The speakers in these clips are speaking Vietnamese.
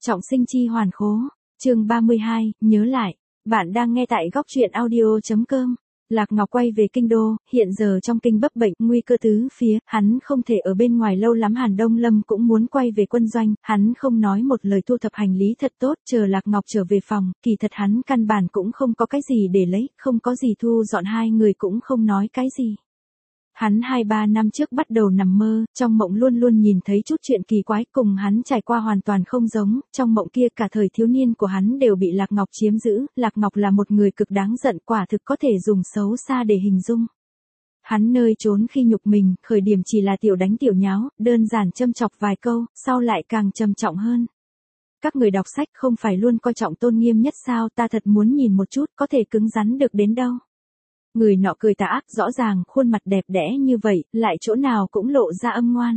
Trọng sinh chi hoàn khố. Chương 32, nhớ lại. Bạn đang nghe tại góc truyện audio.com. Lạc Ngọc quay về kinh đô, hiện giờ trong kinh bấp bênh, nguy cơ tứ phía, hắn không thể ở bên ngoài lâu lắm. Hàn Đông Lâm cũng muốn quay về quân doanh, hắn không nói một lời thu thập hành lý thật tốt, chờ Lạc Ngọc trở về phòng, kỳ thật hắn căn bản cũng không có cái gì để lấy, không có gì thu dọn, hai người cũng không nói cái gì. Hắn 2-3 năm trước bắt đầu nằm mơ, trong mộng luôn luôn nhìn thấy chút chuyện kỳ quái, cùng hắn trải qua hoàn toàn không giống, trong mộng kia cả thời thiếu niên của hắn đều bị Lạc Ngọc chiếm giữ, Lạc Ngọc là một người cực đáng giận, quả thực có thể dùng xấu xa để hình dung. Hắn nơi trốn khi nhục mình, khởi điểm chỉ là tiểu đánh tiểu nháo, đơn giản châm chọc vài câu, sau lại càng trầm trọng hơn. Các người đọc sách không phải luôn coi trọng tôn nghiêm nhất sao, ta thật muốn nhìn một chút có thể cứng rắn được đến đâu. Người nọ cười tà ác, rõ ràng khuôn mặt đẹp đẽ như vậy, lại chỗ nào cũng lộ ra âm ngoan.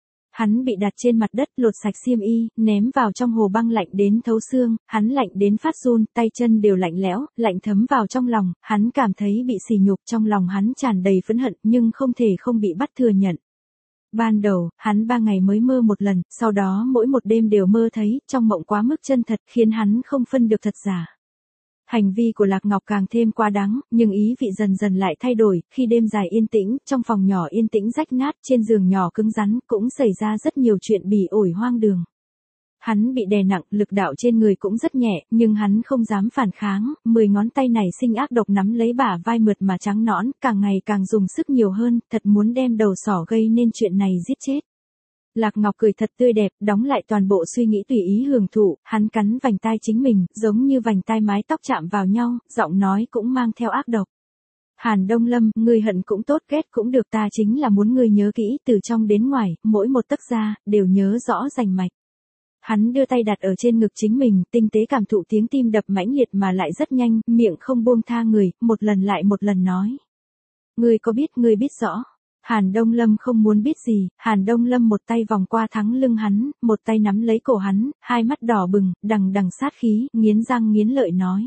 Hắn bị đặt trên mặt đất, lột sạch xiêm y, ném vào trong hồ băng lạnh đến thấu xương, hắn lạnh đến phát run, tay chân đều lạnh lẽo, lạnh thấm vào trong lòng, hắn cảm thấy bị sỉ nhục, trong lòng hắn tràn đầy phẫn hận, nhưng không thể không bị bắt thừa nhận. Ban đầu, hắn 3 ngày mới mơ một lần, sau đó mỗi một đêm đều mơ thấy, trong mộng quá mức chân thật, khiến hắn không phân được thật giả. Hành vi của Lạc Ngọc càng thêm quá đáng, nhưng ý vị dần dần lại thay đổi, khi đêm dài yên tĩnh, trong phòng nhỏ yên tĩnh rách nát, trên giường nhỏ cứng rắn, cũng xảy ra rất nhiều chuyện bỉ ổi hoang đường. Hắn bị đè nặng, lực đạo trên người cũng rất nhẹ, nhưng hắn không dám phản kháng, 10 ngón tay này sinh ác độc nắm lấy bả vai mượt mà trắng nõn, càng ngày càng dùng sức nhiều hơn, thật muốn đem đầu sỏ gây nên chuyện này giết chết. Lạc Ngọc cười thật tươi đẹp, đóng lại toàn bộ suy nghĩ tùy ý hưởng thụ, hắn cắn vành tai chính mình, giống như vành tai mái tóc chạm vào nhau, giọng nói cũng mang theo ác độc. Hàn Đông Lâm, ngươi hận cũng tốt, ghét cũng được, ta chính là muốn ngươi nhớ kỹ, từ trong đến ngoài, mỗi một tấc da, đều nhớ rõ rành mạch. Hắn đưa tay đặt ở trên ngực chính mình, tinh tế cảm thụ tiếng tim đập mãnh liệt mà lại rất nhanh, miệng không buông tha người, một lần lại một lần nói. Ngươi biết rõ. Hàn Đông Lâm không muốn biết gì, Hàn Đông Lâm một tay vòng qua thắng lưng hắn, một tay nắm lấy cổ hắn, hai mắt đỏ bừng, đằng đằng sát khí, nghiến răng nghiến lợi nói.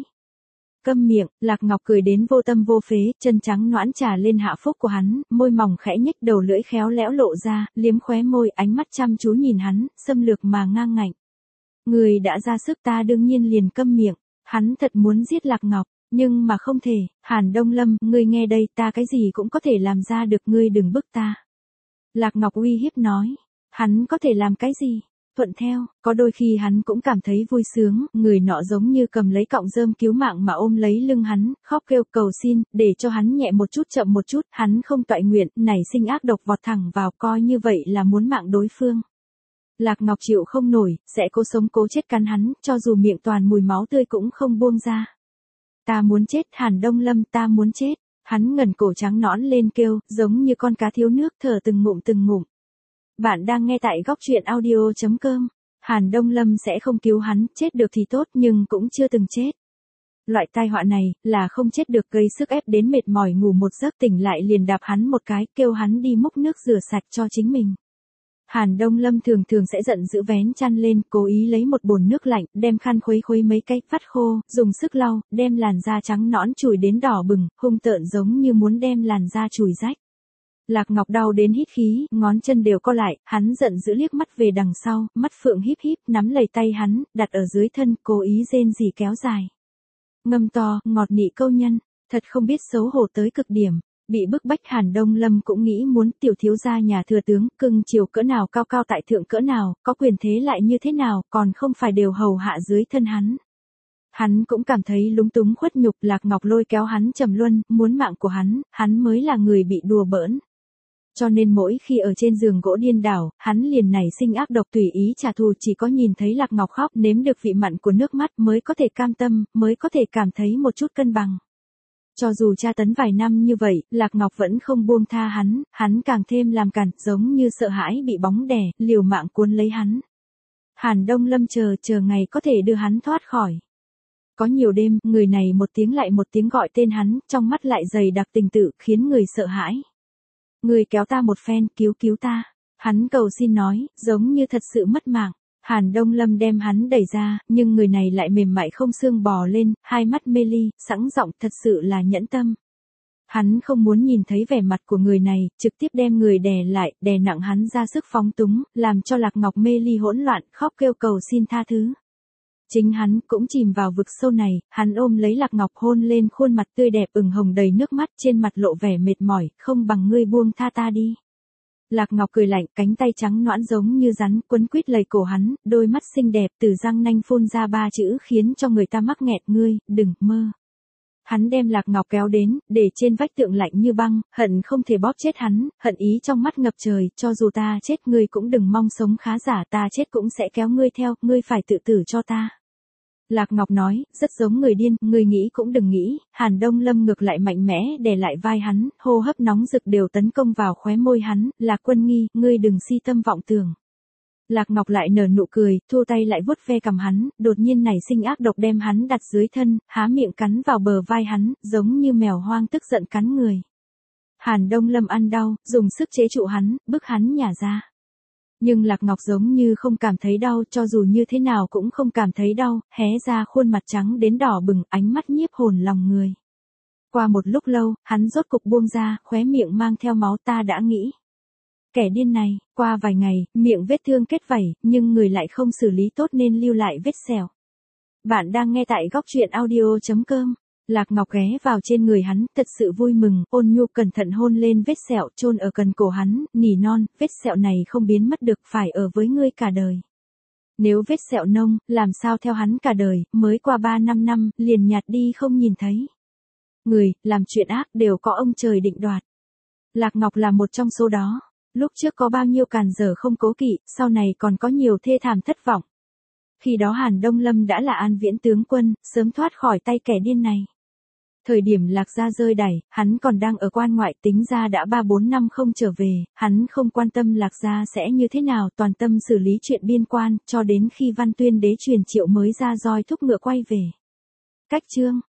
Câm miệng, Lạc Ngọc cười đến vô tâm vô phế, chân trắng nõn trà lên hạ phúc của hắn, môi mỏng khẽ nhếch, đầu lưỡi khéo léo lộ ra, liếm khóe môi, ánh mắt chăm chú nhìn hắn, xâm lược mà ngang ngạnh. Người đã ra sức, ta đương nhiên liền câm miệng, hắn thật muốn giết Lạc Ngọc. Nhưng mà không thể, Hàn Đông Lâm, ngươi nghe đây, ta cái gì cũng có thể làm ra được, ngươi đừng bức ta. Lạc Ngọc uy hiếp nói, hắn có thể làm cái gì? Thuận theo, có đôi khi hắn cũng cảm thấy vui sướng, người nọ giống như cầm lấy cọng rơm cứu mạng mà ôm lấy lưng hắn, khóc kêu cầu xin, để cho hắn nhẹ một chút chậm một chút, hắn không toại nguyện, nảy sinh ác độc vọt thẳng vào, coi như vậy là muốn mạng đối phương. Lạc Ngọc chịu không nổi, sẽ cố sống cố chết cắn hắn, cho dù miệng toàn mùi máu tươi cũng không buông ra. Ta muốn chết, Hàn Đông Lâm, ta muốn chết. Hắn ngẩng cổ trắng nõn lên kêu, giống như con cá thiếu nước, thở từng ngụm từng ngụm. Bạn đang nghe tại góc truyện audio.com. Hàn Đông Lâm sẽ không cứu hắn, chết được thì tốt nhưng cũng chưa từng chết. Loại tai họa này, là không chết được, gây sức ép đến mệt mỏi, ngủ một giấc tỉnh lại liền đạp hắn một cái, kêu hắn đi múc nước rửa sạch cho chính mình. Hàn Đông Lâm thường sẽ giận dữ vén chăn lên, cố ý lấy một bồn nước lạnh, đem khăn khuấy mấy cái, vắt khô, dùng sức lau, đem làn da trắng nõn chùi đến đỏ bừng, hung tợn giống như muốn đem làn da chùi rách. Lạc Ngọc đau đến hít khí, ngón chân đều co lại, hắn giận dữ liếc mắt về đằng sau, mắt phượng híp híp, nắm lấy tay hắn, đặt ở dưới thân, cố ý rên rỉ kéo dài. Ngâm to, ngọt nị câu nhân, thật không biết xấu hổ tới cực điểm. Bị bức bách, Hàn Đông Lâm cũng nghĩ muốn tiểu thiếu gia nhà thừa tướng, cưng chiều cỡ nào, cao cao tại thượng cỡ nào, có quyền thế lại như thế nào, còn không phải đều hầu hạ dưới thân hắn. Hắn cũng cảm thấy lúng túng khuất nhục, Lạc Ngọc lôi kéo hắn trầm luân, muốn mạng của hắn mới là người bị đùa bỡn. Cho nên mỗi khi ở trên giường gỗ điên đảo, hắn liền nảy sinh ác độc tùy ý trả thù, chỉ có nhìn thấy Lạc Ngọc khóc, nếm được vị mặn của nước mắt mới có thể cam tâm, mới có thể cảm thấy một chút cân bằng. Cho dù tra tấn vài năm như vậy, Lạc Ngọc vẫn không buông tha hắn càng thêm làm cản, giống như sợ hãi bị bóng đè, liều mạng cuốn lấy hắn. Hàn Đông Lâm chờ ngày có thể đưa hắn thoát khỏi. Có nhiều đêm, người này một tiếng lại một tiếng gọi tên hắn, trong mắt lại dày đặc tình tự, khiến người sợ hãi. Người kéo ta một phen, cứu ta. Hắn cầu xin nói, giống như thật sự mất mạng. Hàn Đông Lâm đem hắn đẩy ra, nhưng người này lại mềm mại không xương bò lên, hai mắt mê ly, sẵn giọng, thật sự là nhẫn tâm. Hắn không muốn nhìn thấy vẻ mặt của người này, trực tiếp đem người đè lại, đè nặng hắn ra sức phóng túng, làm cho Lạc Ngọc mê ly hỗn loạn, khóc kêu cầu xin tha thứ. Chính hắn cũng chìm vào vực sâu này, hắn ôm lấy Lạc Ngọc hôn lên khuôn mặt tươi đẹp ửng hồng đầy nước mắt, trên mặt lộ vẻ mệt mỏi, không bằng ngươi buông tha ta đi. Lạc Ngọc cười lạnh, cánh tay trắng nõn giống như rắn quấn quýt lấy cổ hắn, đôi mắt xinh đẹp từ răng nanh phun ra 3 chữ khiến cho người ta mắc nghẹt, ngươi, đừng mơ. Hắn đem Lạc Ngọc kéo đến, để trên vách tượng lạnh như băng, hận không thể bóp chết hắn, hận ý trong mắt ngập trời, cho dù ta chết ngươi cũng đừng mong sống khá giả, ta chết cũng sẽ kéo ngươi theo, ngươi phải tự tử cho ta. Lạc Ngọc nói, rất giống người điên, ngươi nghĩ cũng đừng nghĩ, Hàn Đông Lâm ngược lại mạnh mẽ đè lại vai hắn, hô hấp nóng rực đều tấn công vào khóe môi hắn, Lạc Quân Nghi, ngươi đừng si tâm vọng tưởng. Lạc Ngọc lại nở nụ cười, thua tay lại vuốt ve cằm hắn, đột nhiên nảy sinh ác độc đem hắn đặt dưới thân, há miệng cắn vào bờ vai hắn, giống như mèo hoang tức giận cắn người. Hàn Đông Lâm ăn đau, dùng sức chế trụ hắn, bức hắn nhả ra. Nhưng Lạc Ngọc giống như không cảm thấy đau, cho dù như thế nào cũng không cảm thấy đau, hé ra khuôn mặt trắng đến đỏ bừng, ánh mắt nhiếp hồn lòng người. Qua một lúc lâu, hắn rốt cục buông ra, khóe miệng mang theo máu, ta đã nghĩ. Kẻ điên này, qua vài ngày, miệng vết thương kết vảy, nhưng người lại không xử lý tốt nên lưu lại vết sẹo. Bạn đang nghe tại góc truyện audio.com. Lạc Ngọc ghé vào trên người hắn, thật sự vui mừng, ôn nhu cẩn thận hôn lên vết sẹo chôn ở cần cổ hắn, nỉ non, vết sẹo này không biến mất được, phải ở với ngươi cả đời. Nếu vết sẹo nông, làm sao theo hắn cả đời, mới qua 3-5 năm, liền nhạt đi không nhìn thấy. Người, làm chuyện ác đều có ông trời định đoạt. Lạc Ngọc là một trong số đó. Lúc trước có bao nhiêu càn dở không cố kỵ, sau này còn có nhiều thê thảm thất vọng. Khi đó Hàn Đông Lâm đã là An Viễn tướng quân, sớm thoát khỏi tay kẻ điên này. Thời điểm Lạc gia rơi đày, hắn còn đang ở quan ngoại, tính ra đã 3-4 năm không trở về, hắn không quan tâm Lạc gia sẽ như thế nào, toàn tâm xử lý chuyện biên quan, cho đến khi Văn Tuyên đế truyền triệu mới ra roi thúc ngựa quay về. Cách chương